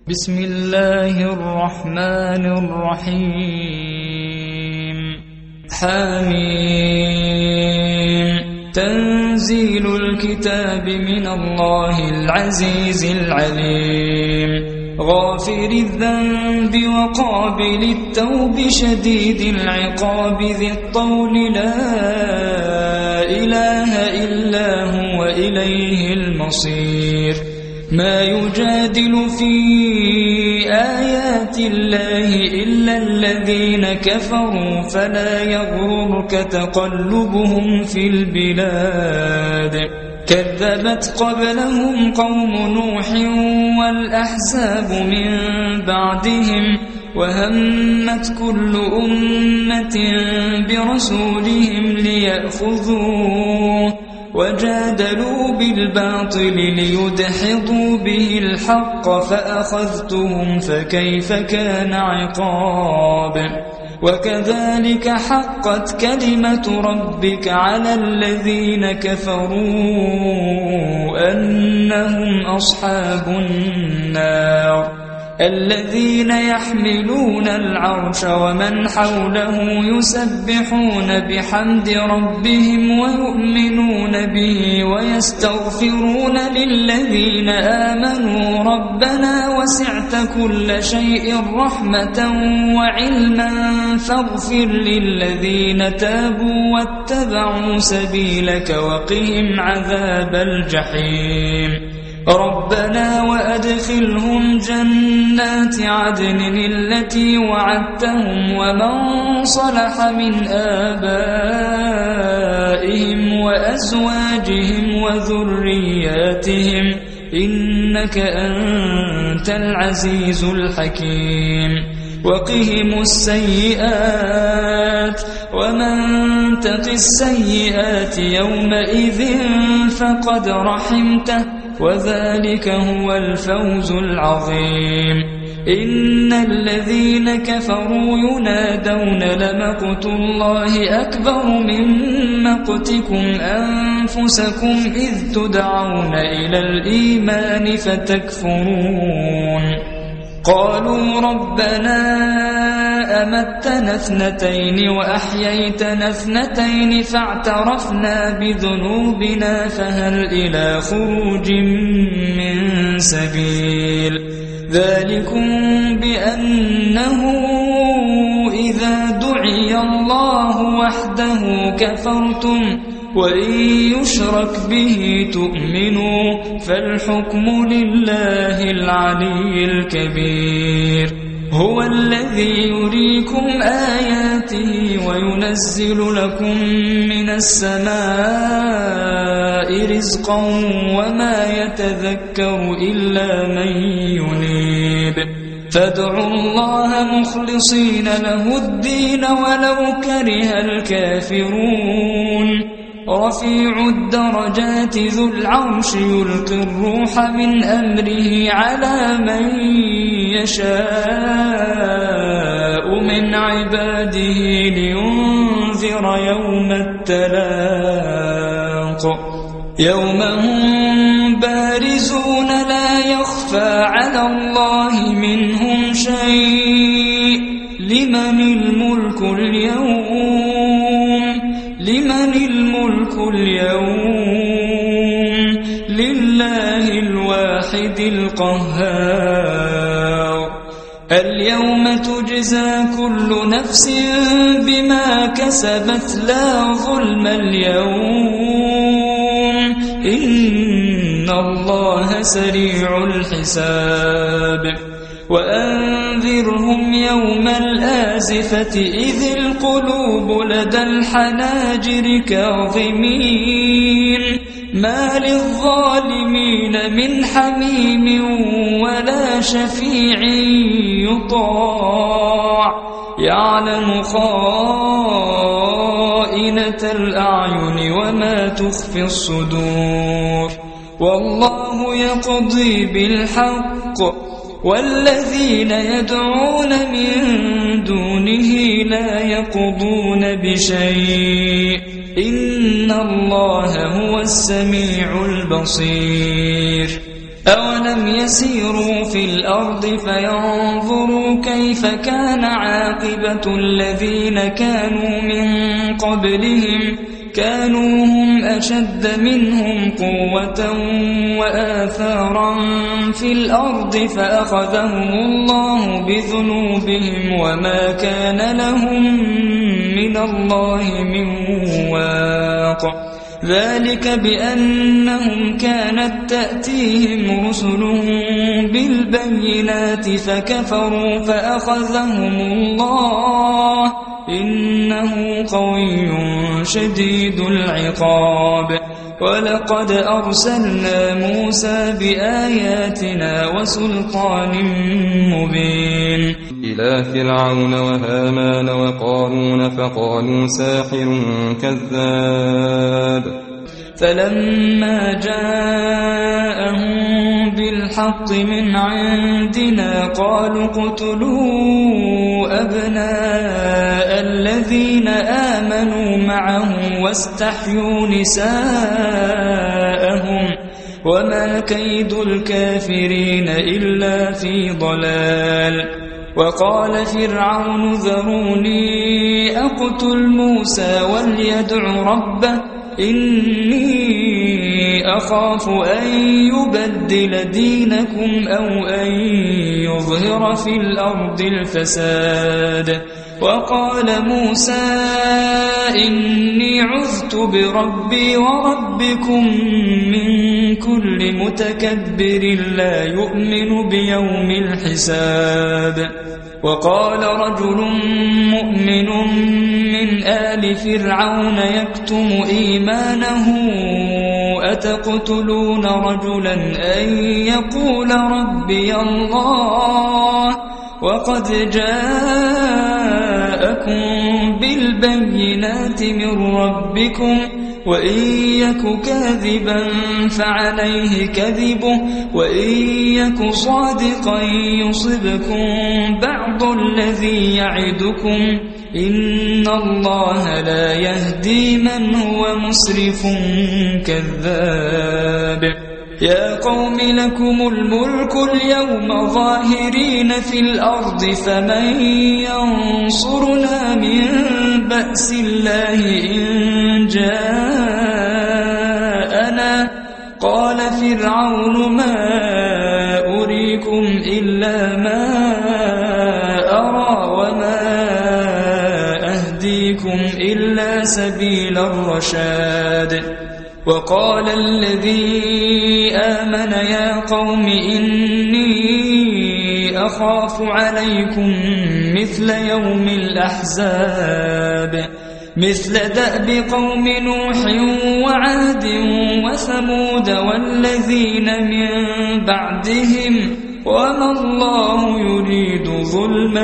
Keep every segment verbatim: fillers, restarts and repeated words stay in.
بسم الله الرحمن الرحيم حميم تنزيل الكتاب من الله العزيز العليم غافر الذنب وقابل التوب شديد العقاب ذي الطول لا إله إلا هو إليه المصير ما يجادل في آيات الله إلا الذين كفروا فلا يغررك تقلبهم في البلاد كذبت قبلهم قوم نوح والأحزاب من بعدهم وهمت كل أمة برسولهم ليأخذوه وجادلوا بالباطل ليدحضوا به الحق فأخذتهم فكيف كان عقاب وكذلك حقت كلمة ربك على الذين كفروا أنهم أصحاب النار الذين يحملون العرش ومن حوله يسبحون بحمد ربهم ويؤمنون به ويستغفرون للذين آمنوا ربنا وسعت كل شيء رحمة وعلما فاغفر للذين تابوا واتبعوا سبيلك وقهم عذاب الجحيم ربنا وأدخلهم جنات عدن التي وعدتهم ومن صلح من آبائهم وأزواجهم وذرياتهم إنك أنت العزيز الحكيم وقهم السيئات ومن تق السيئات يومئذ فقد رحمته وذلك هو الفوز العظيم إن الذين كفروا ينادون لمقت الله أكبر من مقتكم أنفسكم إذ تدعون إلى الإيمان فتكفرون قالوا ربنا أمتنا اثنتين وأحييتنا اثنتين فاعترفنا بذنوبنا فهل إلى خروج من سبيل ذلكم بأنه إذا دعي الله وحده كفرتم وإن يشرك به تؤمنوا فالحكم لله العلي الكبير هو الذي يريكم آياته وينزل لكم من السماء رزقا وما يتذكر إلا من ينيب فادعوا الله مخلصين له الدين ولو كره الكافرون رفيع الدرجات ذو العرش يلقي الروح من أمره على من يشاء من عباده لينذر يوم التلاق يوم هم بارزون لا يخفى على الله منهم شيء لمن الملك اليوم لمن الملك اليوم لله الواحد القهار اليوم تجزى كل نفس بما كسبت لا ظلم اليوم إن الله سريع الحساب وأنذرهم يوم الآزفة إذ القلوب لدى الحناجر كاظمين ما للظالمين من حميم ولا شفيع يطاع يعلم خائنة الأعين وما تخفي الصدور والله يقضي بالحق والذين يدعون من دونه لا يقضون بشيء إن الله هو السميع البصير أولم يسيروا في الأرض فينظروا كيف كان عاقبة الذين كانوا من قبلهم كانوا هم أشد منهم قوة وآثارا في الأرض فأخذهم الله بذنوبهم وما كان لهم من الله من واق ذلك بأنهم كانت تأتيهم رسلهم بالبينات فكفروا فأخذهم الله إنه قوي شديد العقاب ولقد أرسلنا موسى بآياتنا وسلطان مبين إلى فرعون وهامان وقارون فقالوا ساحر كذاب فلما جاءهم بالحق من عندنا قالوا اقتلوا أبناء الذين آمنوا معه واستحيوا نساءهم وما كيد الكافرين إلا في ضلال وقال فرعون ذروني أقتل موسى وليدع ربه إني أخاف أن يبدل دينكم أو أن يظهر في الأرض الفساد وقال موسى إني عذت بربي وربكم من كل متكبر لا يؤمن بيوم الحساب وقال رجل مؤمن من آل فرعون يكتم إيمانه أتقتلون رجلا أن يقول ربي الله وقد جاءكم بالبينات من ربكم وإن يك كاذبا فعليه كذبه وإن يك صادقا يصبكم بعض الذي يعدكم إن الله لا يهدي من هو مسرف كذاب يا قوم لكم الملك اليوم ظاهرين في الأرض فمن ينصرنا من بأس الله إن جاءنا قال فرعون ما أريكم إلا ما أرى وما أهديكم إلا سبيل الرشاد وقال الذي آمن يا قوم إني أخاف عليكم مثل يوم الأحزاب مثل دأب قوم نوح وعاد وثمود والذين من بعدهم وما الله يريد ظلما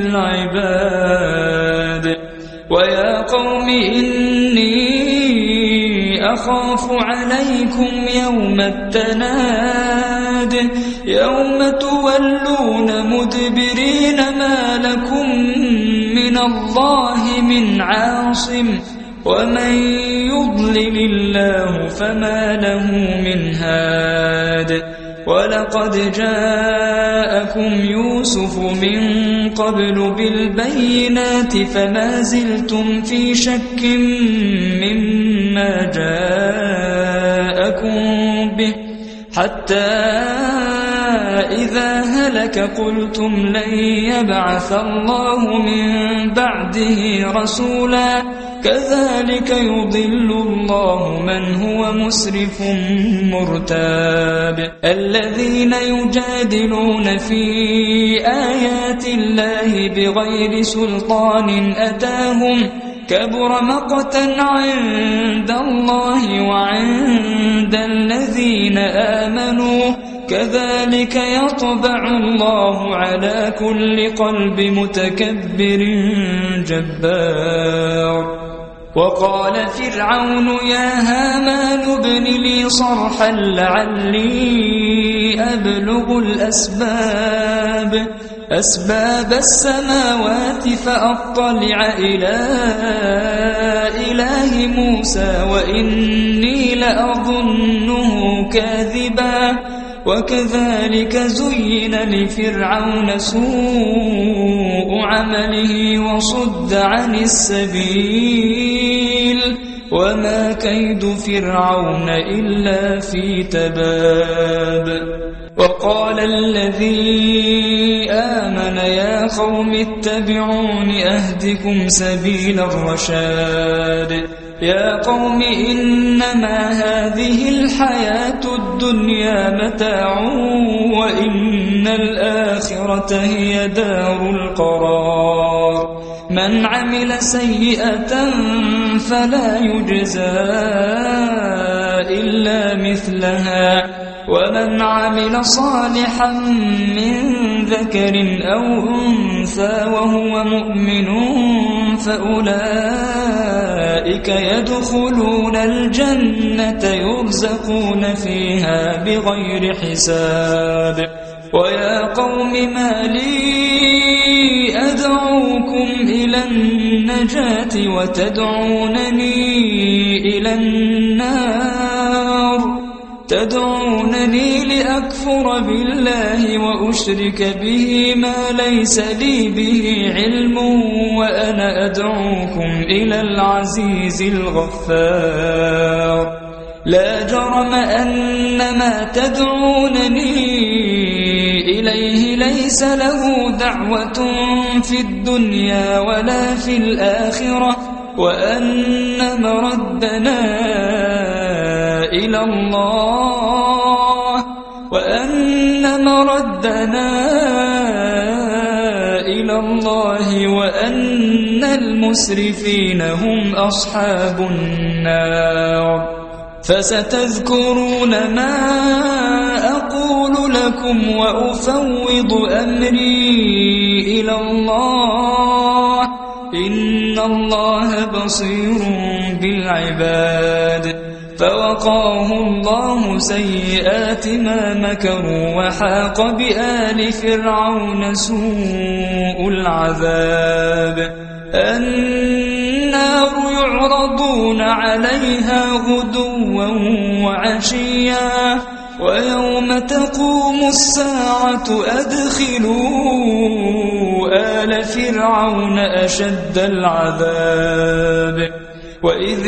للعباد ويا قوم إني أخاف عليكم يوم التناد يوم تولون مدبرين ما لكم من الله من عاصم ومن يضلل الله فما له من هاد ولقد جاءكم يوسف من قبل بالبينات فما زلتم في شك مما جاءكم به حتى إذا هلك قلتم لن يبعث الله من بعده رسولا كذلك يضل الله من هو مسرف مرتاب الذين يجادلون في آيات الله بغير سلطان أتاهم كبر مقتا عند الله وعند الذين آمنوا كذلك يطبع الله على كل قلب متكبر جبار وقال فرعون يا هامان ابن لي صرحا لعلي أبلغ الأسباب أسباب السماوات فأطلع إلى إله موسى وإني لأظنه كاذبا وكذلك زين لفرعون سوء عمله وصد عن السبيل وما كيد فرعون إلا في تباب. وقال الذي آمن يا قوم اتبعون أهدكم سبيل الرشاد. يا قوم إنما هذه الحياة الدنيا متاع وإن الآخرة هي دار القرار. من عمل سيئة فلا يجزى إلا مثلها ومن عمل صالحا من ذكر أو أنثى وهو مؤمن فأولئك يدخلون الجنة يرزقون فيها بغير حساب. ويا قوم ما لي أدعوكم إلى النجاة وتدعونني إلى النار تدعونني لأكفر بالله وأشرك به ما ليس لي به علم وأنا أدعوكم إلى العزيز الغفار. لا جرم أن ما تدعونني إليه ليس له دعوة في الدنيا ولا في الآخرة وأن مردنا إلى الله وأن مردنا إلى الله وأن المسرفين هم أصحاب النار. فستذكرون ما أقول لكم وأفوض أمري إلى الله إن الله بصير بالعباد. فوقاه الله سيئات ما مكروا وحاق بآل فرعون سوء العذاب. النار يعرضون عليها غدوا وعشيا ويوم تقوم الساعة أدخلوا آل فرعون أشد العذاب. وإذ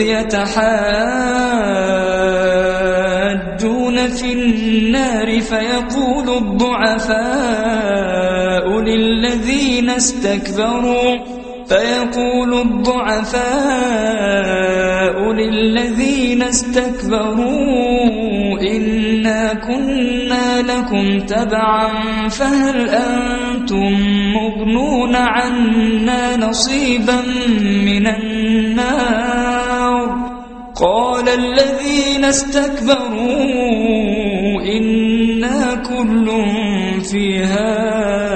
يتحاجون في النار فيقول الضعفاء للذين استكبروا فيقول الضعفاء للذين استكبروا إنا كنا لكم تبعا فهل أنتم مغنون عنا نصيبا من النار. قال الذين استكبروا إنا كل فيها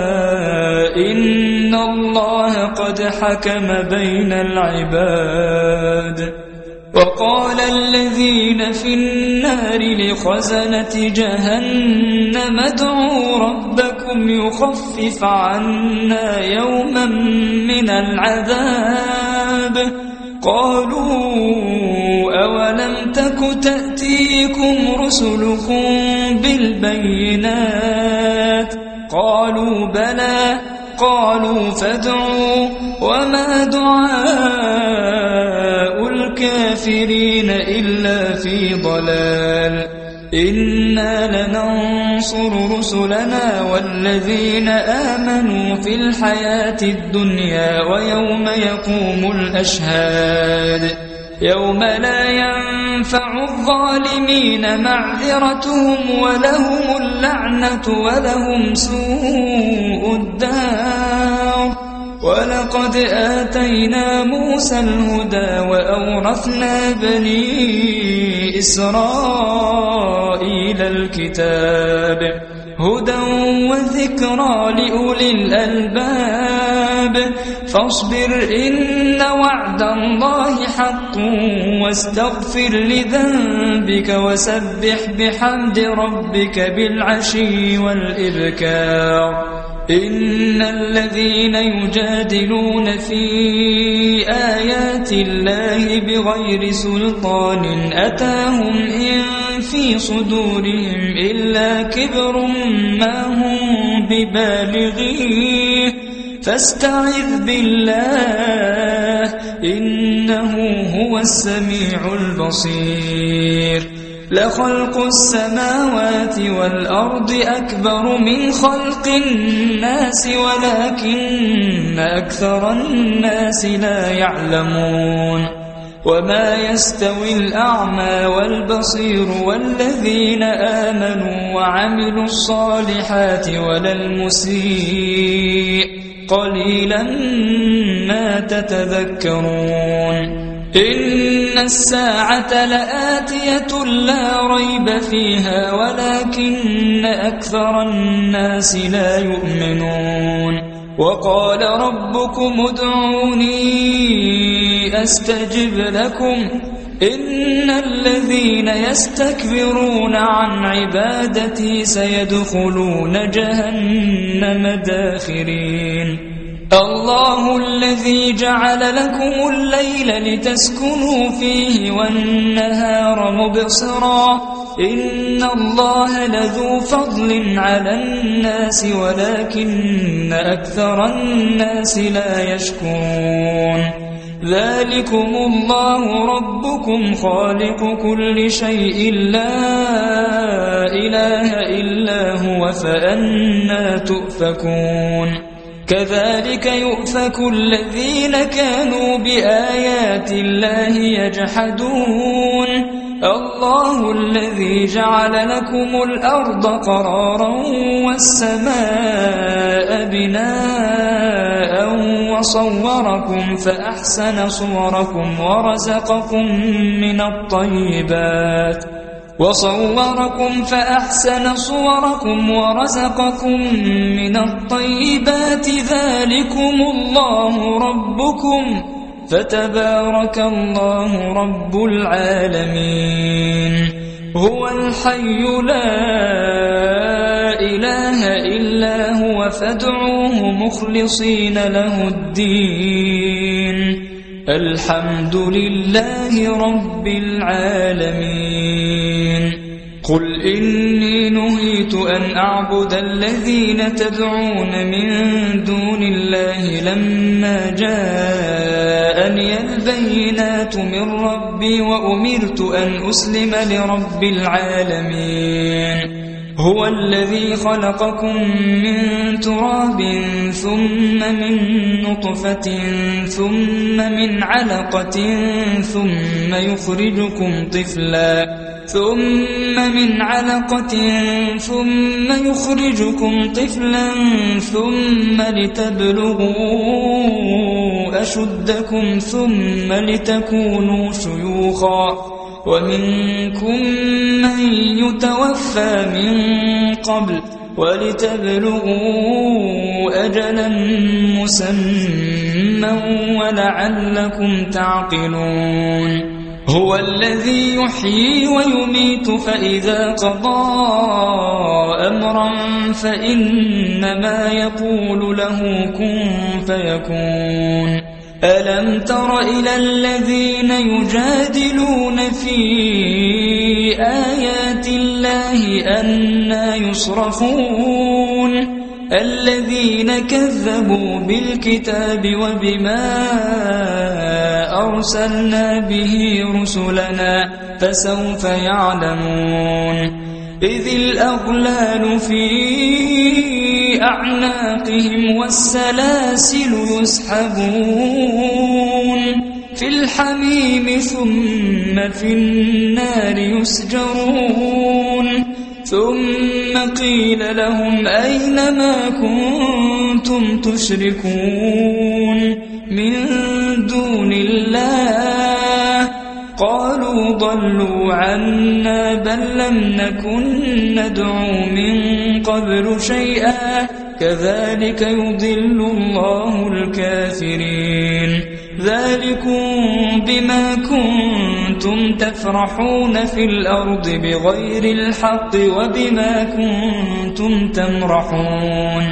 إن الله قد حكم بين العباد. وقال الذين في النار لخزنة جهنم ادعوا ربكم يخفف عنا يوما من العذاب. قالوا أولم تك تأتيكم رسلكم بالبينات قالوا بلى قالوا فادعوا وما دعاء الكافرين إلا في ضلال. إنا لننصر رسلنا والذين آمنوا في الحياة الدنيا ويوم يقوم الأشهاد. يوم لا ينفع الظالمين معذرتهم ولهم اللعنة ولهم سوء الدار. ولقد آتينا موسى الهدى وأورثنا بني إسرائيل الكتاب هدى وذكرى لأولي الألباب. فاصبر إن وعد الله حق واستغفر لذنبك وسبح بحمد ربك بالعشي والإبكار. إن الذين يجادلون في آيات الله بغير سلطان أتاهم إن في صدورهم إلا كبر ما هم ببالغيه فاستعذ بالله إنه هو السميع البصير لخلق السماوات والأرض أكبر من خلق الناس ولكن أكثر الناس لا يعلمون وما يستوي الأعمى والبصير والذين آمنوا وعملوا الصالحات ولا المسيء قليلا ما تتذكرون إن الساعة لآتية لا ريب فيها ولكن أكثر الناس لا يؤمنون وقال ربكم ادعوني أستجب لكم إن الذين يستكبرون عن عبادتي سيدخلون جهنم داخرين الله الذي جعل لكم الليل لتسكنوا فيه والنهار مبصرا إن الله لذو فضل على الناس ولكن أكثر الناس لا يشكرون ذلكم الله ربكم خالق كل شيء لا إله إلا هو فأنى تؤفكون كذلك يؤفك الذين كانوا بآيات الله يجحدون الله الذي جعل لكم الأرض قرارا والسماء بناء وصوركم فأحسن صوركم ورزقكم من الطيبات وصوركم فأحسن صوركم ورزقكم من الطيبات ذلكم الله ربكم فتبارك الله رب العالمين هو الحي لا إله إلا هو فادعوه مخلصين له الدين الحمد لله رب العالمين قل إني نهيت أن أعبد الذين تدعون من دون الله لما جاءني البينات من ربي وأمرت أن أسلم لرب العالمين هو الذي خلقكم من تراب ثم من نطفة ثم من علقة ثم يخرجكم طفلا ثم من علقة ثم يخرجكم طفلا ثم لتبلغوا أشدكم ثم لتكونوا شيوخا ومنكم من يتوفى من قبل ولتبلغوا أجلا مسمى ولعلكم تعقلون هو الذي يحيي ويميت فإذا قضى أمرا فإنما يقول له كن فيكون ألم تر إلى الذين يجادلون في آيات الله أنى يصرفون الذين كذبوا بالكتاب وبما أرسلنا به رسلنا فسوف يعلمون إذ الأغلال في أعناقهم والسلاسل يسحبون في الحميم ثم في النار يسجرون ثم قيل لهم أين ما كنتم تشركون من دون الله قالوا ضلوا عنا بل لم نكن ندعو من قبل شيئا كذلك يضل الله الكافرين ذلكم بما كنتم تفرحون في الأرض بغير الحق وبما كنتم تمرحون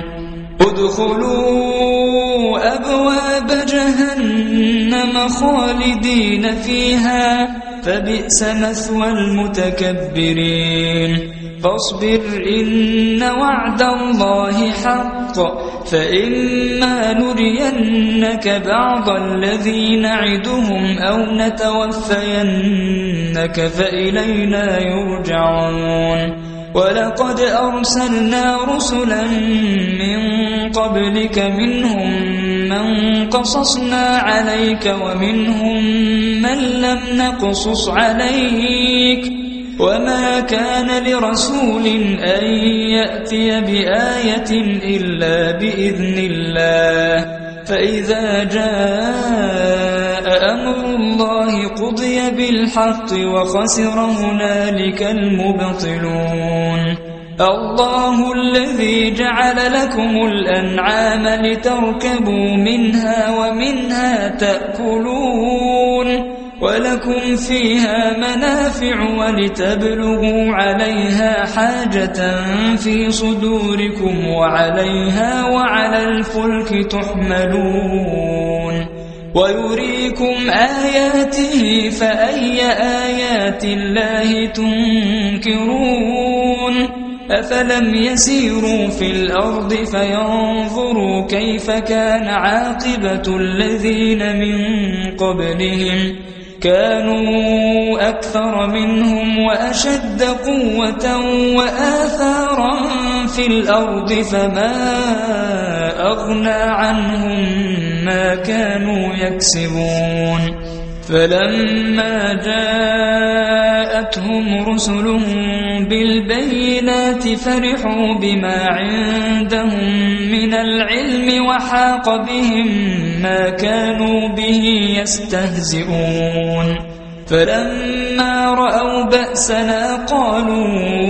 ادخلوا أبواب جهنم خالدين فيها فبئس مثوى المتكبرين فاصبر إن وعد الله حق فإما نرينك بعض الذي نعدهم أو نتوفينك فإلينا يرجعون ولقد أرسلنا رسلا من قبلك منهم من قصصنا عليك ومنهم من لم نقصص عليك وما كان لرسول أن يأتي بآية إلا بإذن الله فإذا جاء أمر الله قضي بالحق وخسر هنالك المبطلون الله الذي جعل لكم الأنعام لتركبوا منها ومنها تأكلون ولكم فيها منافع ولتبلغوا عليها حاجة في صدوركم وعليها وعلى الفلك تحملون ويريكم آياته فأي آيات الله تنكرون أفلم يسيروا في الأرض فينظروا كيف كان عاقبة الذين من قبلهم كانوا أكثر منهم وأشد قوة وآثارا في الأرض فما أغنى عنهم ما كانوا يكسبون فلما جاءتهم رسلهم بالبينات فرحوا بما عندهم من العلم وحاق بهم ما كانوا به يستهزئون فلما رأوا بأسنا قالوا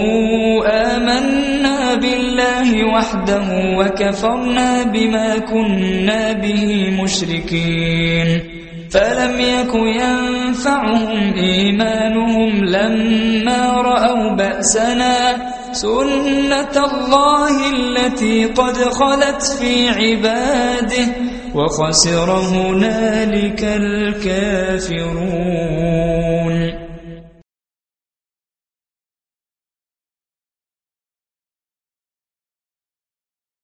آمنا بالله وحده وكفرنا بما كنا به مشركين فلم يك ينفعهم إيمانهم لما رأوا بأسنا سنة الله التي قد خلت في عباده وخسر هنالك الكافرون